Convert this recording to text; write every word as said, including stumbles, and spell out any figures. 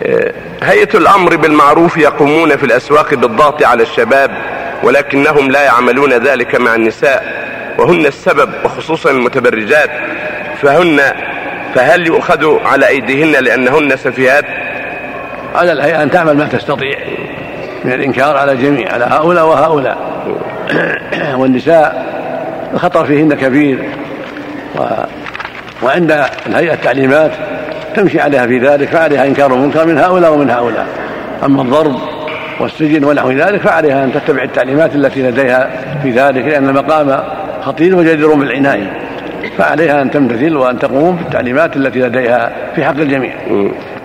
هيئة الأمر بالمعروف يقومون في الأسواق بالضغط على الشباب، ولكنهم لا يعملون ذلك مع النساء وهن السبب، وخصوصا المتبرجات، فهن فهل يؤخذ على أيديهن لأنهن سفيهات؟ على الهيئة أن تعمل ما تستطيع من الإنكار على الجميع، على هؤلاء وهؤلاء. والنساء الخطر فيهن كبير، و... وعند الهيئة التعليمات تمشي عليها في ذلك، فعليها إنكار المنكر من هؤلاء ومن هؤلاء. أما الضرب والسجن ونحو ذلك فعليها أن تتبع التعليمات التي لديها في ذلك، لأن المقام خطير وجدير بالعناية، فعليها أن تمتثل وأن تقوم بالتعليمات التي لديها في حق الجميع.